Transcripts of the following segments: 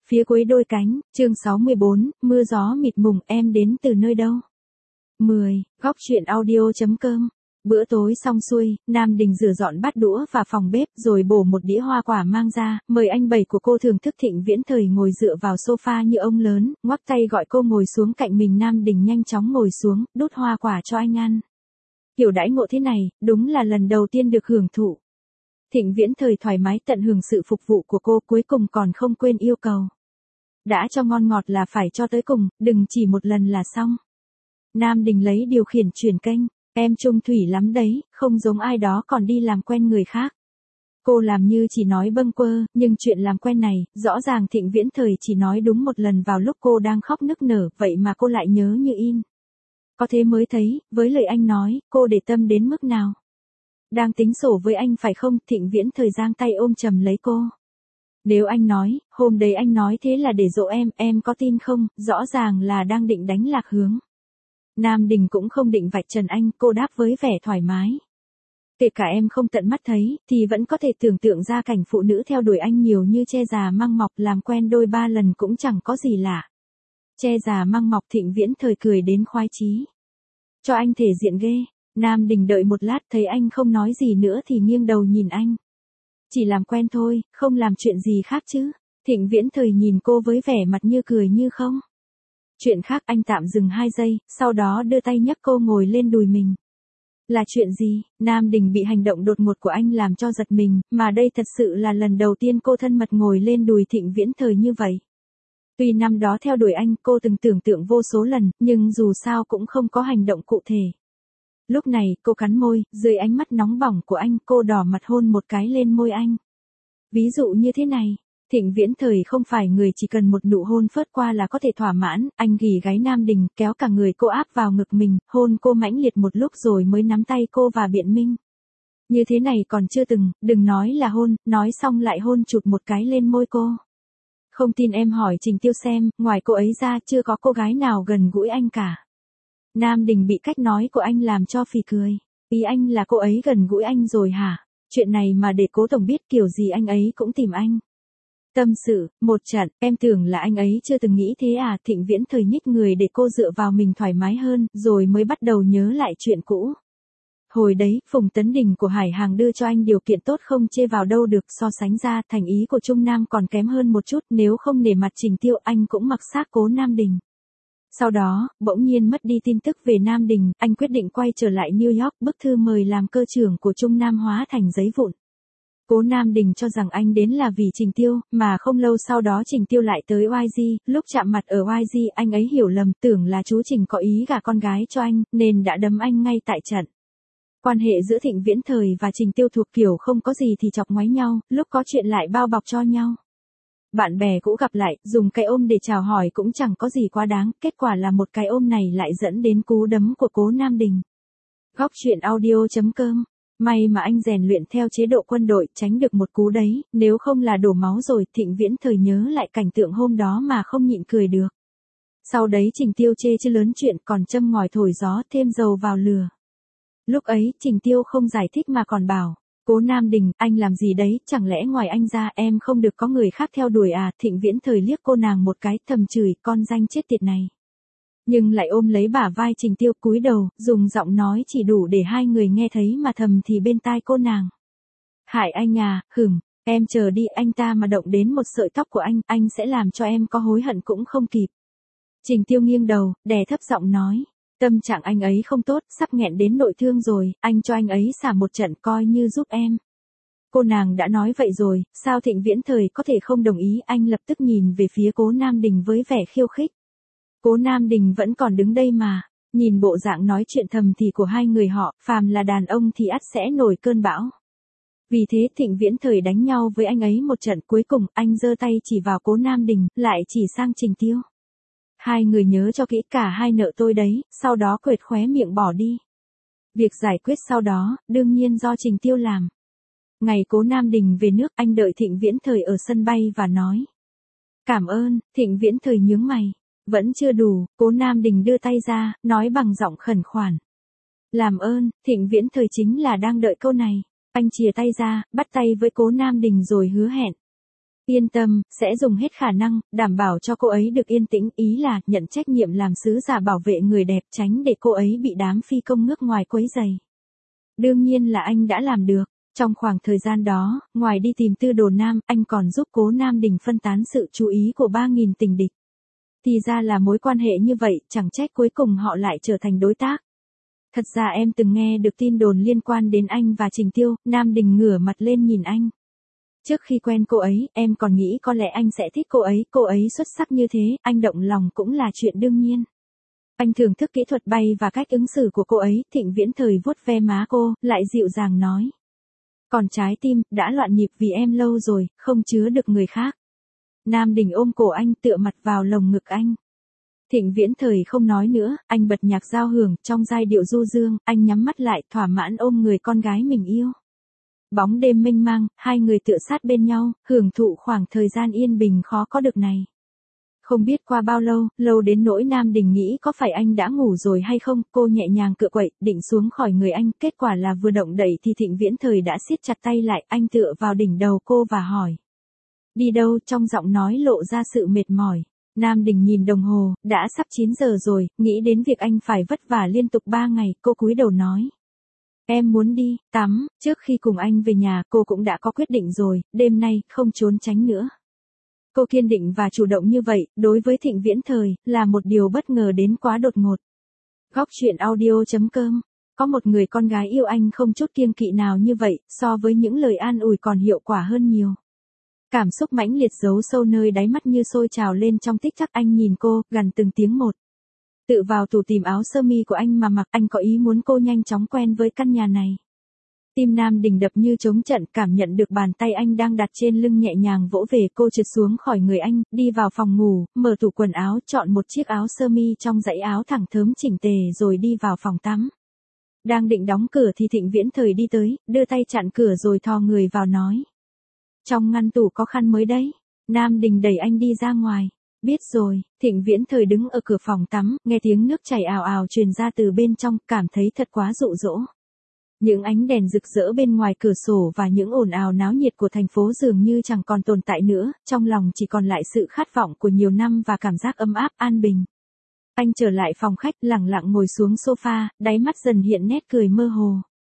Phía cuối đôi cánh, chương 64, mưa gió mịt mùng, em đến từ nơi đâu? 10. Góc truyện audio.com. Bữa tối xong xuôi, Nam Đình rửa dọn bát đũa và phòng bếp rồi bổ một đĩa hoa quả mang ra, mời anh bảy của cô thưởng thức. Thịnh Viễn Thời ngồi dựa vào sofa như ông lớn, ngoắc tay gọi cô ngồi xuống cạnh mình. Nam Đình nhanh chóng ngồi xuống, đút hoa quả cho anh ăn. Kiểu đãi ngộ thế này, đúng là lần đầu tiên được hưởng thụ. Thịnh Viễn Thời thoải mái tận hưởng sự phục vụ của cô, cuối cùng còn không quên yêu cầu. Đã cho ngon ngọt là phải cho tới cùng, đừng chỉ một lần là xong. Nam Đình lấy điều khiển chuyển kênh, em trung thủy lắm đấy, không giống ai đó còn đi làm quen người khác. Cô làm như chỉ nói bâng quơ, nhưng chuyện làm quen này, rõ ràng Thịnh Viễn Thời chỉ nói đúng một lần vào lúc cô đang khóc nức nở, vậy mà cô lại nhớ như in. Có thế mới thấy, với lời anh nói, cô để tâm đến mức nào. Đang tính sổ với anh phải không? Thịnh Viễn Thời giang tay ôm chầm lấy cô. Nếu anh nói, hôm đấy anh nói thế là để dỗ em có tin không? Rõ ràng là đang định đánh lạc hướng. Nam Đình cũng không định vạch trần anh, cô đáp với vẻ thoải mái. Kể cả em không tận mắt thấy, thì vẫn có thể tưởng tượng ra cảnh phụ nữ theo đuổi anh nhiều như tre già măng mọc, làm quen đôi ba lần cũng chẳng có gì lạ. Tre già măng mọc, Thịnh Viễn Thời cười đến khoái chí. Cho anh thể diện ghê. Nam Đình đợi một lát thấy anh không nói gì nữa thì nghiêng đầu nhìn anh. Chỉ làm quen thôi, không làm chuyện gì khác chứ. Thịnh Viễn Thời nhìn cô với vẻ mặt như cười như không. Chuyện khác. Anh tạm dừng 2 giây, sau đó đưa tay nhấc cô ngồi lên đùi mình. Là chuyện gì? Nam Đình bị hành động đột ngột của anh làm cho giật mình, mà đây thật sự là lần đầu tiên cô thân mật ngồi lên đùi Thịnh Viễn Thời như vậy. Tuy năm đó theo đuổi anh cô từng tưởng tượng vô số lần, nhưng dù sao cũng không có hành động cụ thể. Lúc này, cô cắn môi, dưới ánh mắt nóng bỏng của anh, cô đỏ mặt hôn một cái lên môi anh. Ví dụ như thế này, Thịnh Viễn Thời không phải người chỉ cần một nụ hôn phớt qua là có thể thỏa mãn, anh ghì gáy Nam Đình, kéo cả người cô áp vào ngực mình, hôn cô mãnh liệt một lúc rồi mới nắm tay cô và biện minh. Như thế này còn chưa từng, đừng nói là hôn, nói xong lại hôn chụt một cái lên môi cô. Không tin em hỏi Trình Tiêu xem, ngoài cô ấy ra chưa có cô gái nào gần gũi anh cả. Nam Đình bị cách nói của anh làm cho phì cười. Ý anh là cô ấy gần gũi anh rồi hả? Chuyện này mà để Cố Tổng biết kiểu gì anh ấy cũng tìm anh. Tâm sự, một trận, em tưởng là anh ấy chưa từng nghĩ thế à? Thịnh Viễn Thời nhích người để cô dựa vào mình thoải mái hơn, rồi mới bắt đầu nhớ lại chuyện cũ. Hồi đấy, Phùng Tấn Đình của Hải Hàng đưa cho anh điều kiện tốt không chê vào đâu được, so sánh ra, thành ý của Trung Nam còn kém hơn một chút, nếu không nể mặt Trình Tiêu anh cũng mặc xác Cố Nam Đình. Sau đó, bỗng nhiên mất đi tin tức về Nam Đình, anh quyết định quay trở lại New York, bức thư mời làm cơ trưởng của Trung Nam hóa thành giấy vụn. Cố Nam Đình cho rằng anh đến là vì Trình Tiêu, mà không lâu sau đó Trình Tiêu lại tới YG, lúc chạm mặt ở YG anh ấy hiểu lầm, tưởng là chú Trình có ý gả con gái cho anh, nên đã đấm anh ngay tại trận. Quan hệ giữa Thịnh Viễn Thời và Trình Tiêu thuộc kiểu không có gì thì chọc ngoáy nhau, lúc có chuyện lại bao bọc cho nhau. Bạn bè cũ gặp lại, dùng cái ôm để chào hỏi cũng chẳng có gì quá đáng, kết quả là một cái ôm này lại dẫn đến cú đấm của Cố Nam Đình. Góc truyện audio.com. May mà anh rèn luyện theo chế độ quân đội, tránh được một cú đấy, nếu không là đổ máu rồi. Thịnh Viễn Thời nhớ lại cảnh tượng hôm đó mà không nhịn cười được. Sau đấy Trình Tiêu chê chứ lớn chuyện, còn châm ngòi thổi gió, thêm dầu vào lửa. Lúc ấy, Trình Tiêu không giải thích mà còn bảo, Cố Nam Đình, anh làm gì đấy, chẳng lẽ ngoài anh ra em không được có người khác theo đuổi à? Thịnh Viễn Thời liếc cô nàng một cái, thầm chửi, con danh chết tiệt này. Nhưng lại ôm lấy bả vai Trình Tiêu, cúi đầu, dùng giọng nói chỉ đủ để hai người nghe thấy mà thầm thì bên tai cô nàng. Hại anh à, em chờ đi, anh ta mà động đến một sợi tóc của anh sẽ làm cho em có hối hận cũng không kịp. Trình Tiêu nghiêng đầu, đè thấp giọng nói. Tâm trạng anh ấy không tốt, sắp nghẹn đến nội thương rồi, anh cho anh ấy xả một trận coi như giúp em. Cô nàng đã nói vậy rồi, sao Thịnh Viễn Thời có thể không đồng ý? Anh lập tức nhìn về phía Cố Nam Đình với vẻ khiêu khích. Cố Nam Đình vẫn còn đứng đây mà, nhìn bộ dạng nói chuyện thầm thì của hai người họ, phàm là đàn ông thì ắt sẽ nổi cơn bão. Vì thế Thịnh Viễn Thời đánh nhau với anh ấy một trận, cuối cùng anh giơ tay chỉ vào Cố Nam Đình, lại chỉ sang Trình Tiêu. Hai người nhớ cho kỹ, cả hai nợ tôi đấy, sau đó quệt khóe miệng bỏ đi. Việc giải quyết sau đó, đương nhiên do Trình Tiêu làm. Ngày Cố Nam Đình về nước, anh đợi Thịnh Viễn Thời ở sân bay và nói. Cảm ơn. Thịnh Viễn Thời nhướng mày. Vẫn chưa đủ, Cố Nam Đình đưa tay ra, nói bằng giọng khẩn khoản. Làm ơn. Thịnh Viễn Thời chính là đang đợi câu này. Anh chìa tay ra, bắt tay với Cố Nam Đình rồi hứa hẹn. Yên tâm, sẽ dùng hết khả năng, đảm bảo cho cô ấy được yên tĩnh, ý là nhận trách nhiệm làm sứ giả bảo vệ người đẹp, tránh để cô ấy bị đám phi công nước ngoài quấy rầy. Đương nhiên là anh đã làm được. Trong khoảng thời gian đó, ngoài đi tìm Tư Đồ Nam, anh còn giúp Cố Nam Đình phân tán sự chú ý của 3.000 tình địch. Thì ra là mối quan hệ như vậy, chẳng trách cuối cùng họ lại trở thành đối tác. Thật ra em từng nghe được tin đồn liên quan đến anh và Trình Tiêu. Nam Đình ngửa mặt lên nhìn anh. Trước khi quen cô ấy, em còn nghĩ có lẽ anh sẽ thích cô ấy xuất sắc như thế, anh động lòng cũng là chuyện đương nhiên. Anh thưởng thức kỹ thuật bay và cách ứng xử của cô ấy. Thịnh Viễn Thời vuốt ve má cô, lại dịu dàng nói. Còn trái tim, đã loạn nhịp vì em lâu rồi, không chứa được người khác. Nam Đình ôm cổ anh, tựa mặt vào lồng ngực anh. Thịnh Viễn Thời không nói nữa, anh bật nhạc giao hưởng, trong giai điệu du dương, anh nhắm mắt lại, thỏa mãn ôm người con gái mình yêu. Bóng đêm mênh mang, hai người tựa sát bên nhau, hưởng thụ khoảng thời gian yên bình khó có được này. Không biết qua bao lâu, lâu đến nỗi Nam Đình nghĩ có phải anh đã ngủ rồi hay không, cô nhẹ nhàng cựa quậy, định xuống khỏi người anh, kết quả là vừa động đậy thì Thịnh Viễn Thời đã siết chặt tay lại, anh tựa vào đỉnh đầu cô và hỏi. Đi đâu, trong giọng nói lộ ra sự mệt mỏi. Nam Đình nhìn đồng hồ, đã sắp 9 giờ rồi, nghĩ đến việc anh phải vất vả liên tục 3 ngày, cô cúi đầu nói. Em muốn đi, tắm, trước khi cùng anh về nhà, cô cũng đã có quyết định rồi, đêm nay, không trốn tránh nữa. Cô kiên định và chủ động như vậy, đối với Thịnh Viễn Thời, là một điều bất ngờ đến quá đột ngột. Góc truyện audio.com. Có một người con gái yêu anh không chút kiêng kỵ nào như vậy, so với những lời an ủi còn hiệu quả hơn nhiều. Cảm xúc mãnh liệt giấu sâu nơi đáy mắt như sôi trào lên trong tích tắc. Anh nhìn cô, gằn từng tiếng một. Tự vào tủ tìm áo sơ mi của anh mà mặc, anh có ý muốn cô nhanh chóng quen với căn nhà này. Tim Nam Đình đập như trống trận, cảm nhận được bàn tay anh đang đặt trên lưng nhẹ nhàng vỗ về. Cô trượt xuống khỏi người anh, đi vào phòng ngủ, mở tủ quần áo, chọn một chiếc áo sơ mi trong dãy áo thẳng thớm chỉnh tề rồi đi vào phòng tắm. Đang định đóng cửa thì Thịnh Viễn Thời đi tới, đưa tay chặn cửa rồi thò người vào nói. Trong ngăn tủ có khăn mới đấy. Nam Đình đẩy anh đi ra ngoài. Biết rồi. Thịnh Viễn Thời đứng ở cửa phòng tắm, nghe tiếng nước chảy ào ào truyền ra từ bên trong, cảm thấy thật quá dụ dỗ. Những ánh đèn rực rỡ bên ngoài cửa sổ và những ồn ào náo nhiệt của thành phố dường như chẳng còn tồn tại nữa, trong lòng chỉ còn lại sự khát vọng của nhiều năm và cảm giác ấm áp, an bình. Anh trở lại phòng khách, lẳng lặng ngồi xuống sofa, đáy mắt dần hiện nét cười mơ hồ.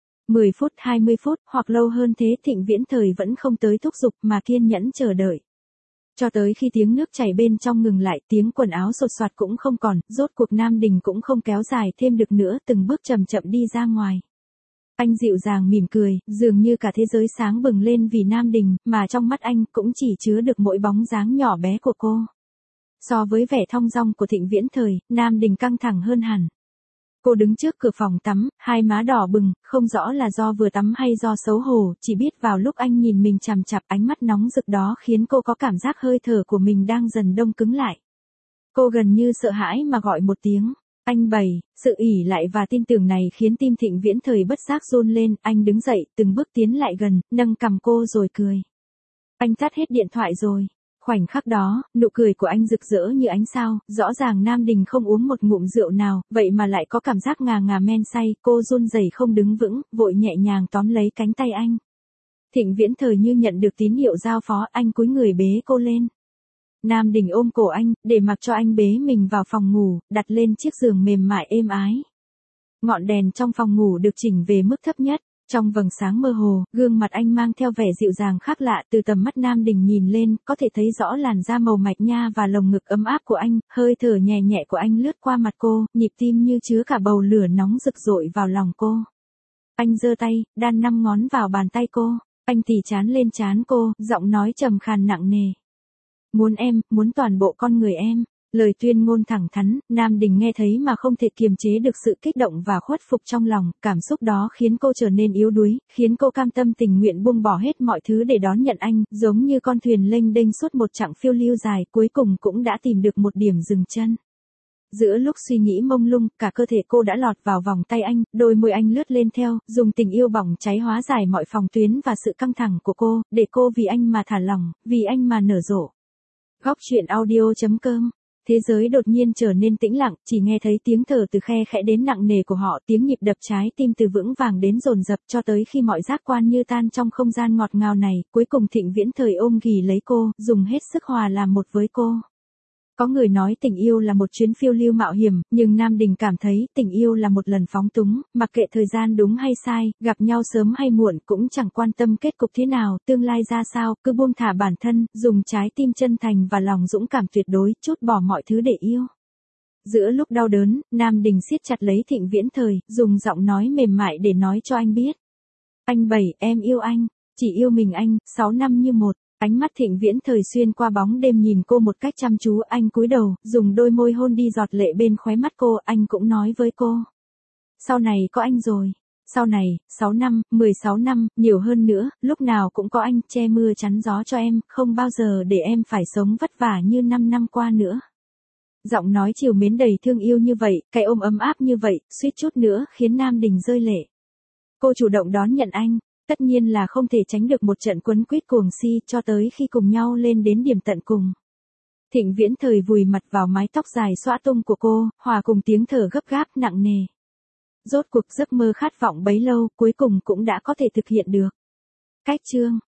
10 phút, 20 phút, hoặc lâu hơn thế, Thịnh Viễn Thời vẫn không tới thúc giục mà kiên nhẫn chờ đợi. Cho tới khi tiếng nước chảy bên trong ngừng lại, tiếng quần áo sột soạt cũng không còn, rốt cuộc Nam Đình cũng không kéo dài thêm được nữa, từng bước chậm chậm đi ra ngoài. Anh dịu dàng mỉm cười, dường như cả thế giới sáng bừng lên vì Nam Đình, mà trong mắt anh cũng chỉ chứa được mỗi bóng dáng nhỏ bé của cô. So với vẻ thong dong của Thịnh Viễn Thời, Nam Đình căng thẳng hơn hẳn. Cô đứng trước cửa phòng tắm, hai má đỏ bừng, không rõ là do vừa tắm hay do xấu hổ, chỉ biết vào lúc anh nhìn mình chằm chằm, ánh mắt nóng rực đó khiến cô có cảm giác hơi thở của mình đang dần đông cứng lại. Cô gần như sợ hãi mà gọi một tiếng. Anh bày, sự ỷ lại và tin tưởng này khiến tim Thịnh Viễn Thời bất giác run lên, anh đứng dậy, từng bước tiến lại gần, nâng cằm cô rồi cười. Anh tắt hết điện thoại rồi. Khoảnh khắc đó, nụ cười của anh rực rỡ như ánh sao, rõ ràng Nam Đình không uống một ngụm rượu nào, vậy mà lại có cảm giác ngà ngà men say, cô run rẩy không đứng vững, vội nhẹ nhàng tóm lấy cánh tay anh. Thịnh Viễn Thời như nhận được tín hiệu giao phó, anh cúi người bế cô lên. Nam Đình ôm cổ anh, để mặc cho anh bế mình vào phòng ngủ, đặt lên chiếc giường mềm mại êm ái. Ngọn đèn trong phòng ngủ được chỉnh về mức thấp nhất. Trong vầng sáng mơ hồ, gương mặt anh mang theo vẻ dịu dàng khác lạ, từ tầm mắt Nam Đình nhìn lên, có thể thấy rõ làn da màu mạch nha và lồng ngực ấm áp của anh, hơi thở nhẹ nhẹ của anh lướt qua mặt cô, nhịp tim như chứa cả bầu lửa nóng rực rội vào lòng cô. Anh giơ tay, đan 5 ngón vào bàn tay cô, anh tì trán lên trán cô, giọng nói trầm khàn nặng nề. Muốn em, muốn toàn bộ con người em. Lời tuyên ngôn thẳng thắn, Nam Đình nghe thấy mà không thể kiềm chế được sự kích động và khuất phục trong lòng, cảm xúc đó khiến cô trở nên yếu đuối, khiến cô cam tâm tình nguyện buông bỏ hết mọi thứ để đón nhận anh, giống như con thuyền lênh đênh suốt một chặng phiêu lưu dài, cuối cùng cũng đã tìm được một điểm dừng chân. Giữa lúc suy nghĩ mông lung, cả cơ thể cô đã lọt vào vòng tay anh, đôi môi anh lướt lên theo, dùng tình yêu bỏng cháy hóa giải mọi phòng tuyến và sự căng thẳng của cô, để cô vì anh mà thả lỏng, vì anh mà nở rộ. Góc truyện audio.com Thế giới đột nhiên trở nên tĩnh lặng, chỉ nghe thấy tiếng thở từ khe khẽ đến nặng nề của họ, tiếng nhịp đập trái tim từ vững vàng đến dồn dập cho tới khi mọi giác quan như tan trong không gian ngọt ngào này, cuối cùng Thịnh Viễn Thời ôm ghì lấy cô, dùng hết sức hòa làm một với cô. Có người nói tình yêu là một chuyến phiêu lưu mạo hiểm, nhưng Nam Đình cảm thấy tình yêu là một lần phóng túng, mặc kệ thời gian đúng hay sai, gặp nhau sớm hay muộn cũng chẳng quan tâm kết cục thế nào, tương lai ra sao, cứ buông thả bản thân, dùng trái tim chân thành và lòng dũng cảm tuyệt đối, trút bỏ mọi thứ để yêu. Giữa lúc đau đớn, Nam Đình siết chặt lấy Thịnh Viễn Thời, dùng giọng nói mềm mại để nói cho anh biết. Anh Bảy, em yêu anh, chỉ yêu mình anh, 6 năm như một. Ánh mắt Thịnh Viễn Thời xuyên qua bóng đêm nhìn cô một cách chăm chú, anh cúi đầu, dùng đôi môi hôn đi giọt lệ bên khóe mắt cô, anh cũng nói với cô. Sau này có anh rồi. Sau này, 6 năm, 16 năm, nhiều hơn nữa, lúc nào cũng có anh, che mưa chắn gió cho em, không bao giờ để em phải sống vất vả như 5 năm qua nữa. Giọng nói trìu mến đầy thương yêu như vậy, cái ôm ấm áp như vậy, suýt chút nữa khiến Nam Đình rơi lệ. Cô chủ động đón nhận anh. Tất nhiên là không thể tránh được một trận quấn quýt cuồng si cho tới khi cùng nhau lên đến điểm tận cùng. Thịnh Viễn Thời vùi mặt vào mái tóc dài xõa tung của cô, hòa cùng tiếng thở gấp gáp nặng nề. Rốt cuộc giấc mơ khát vọng bấy lâu cuối cùng cũng đã có thể thực hiện được. Cách chương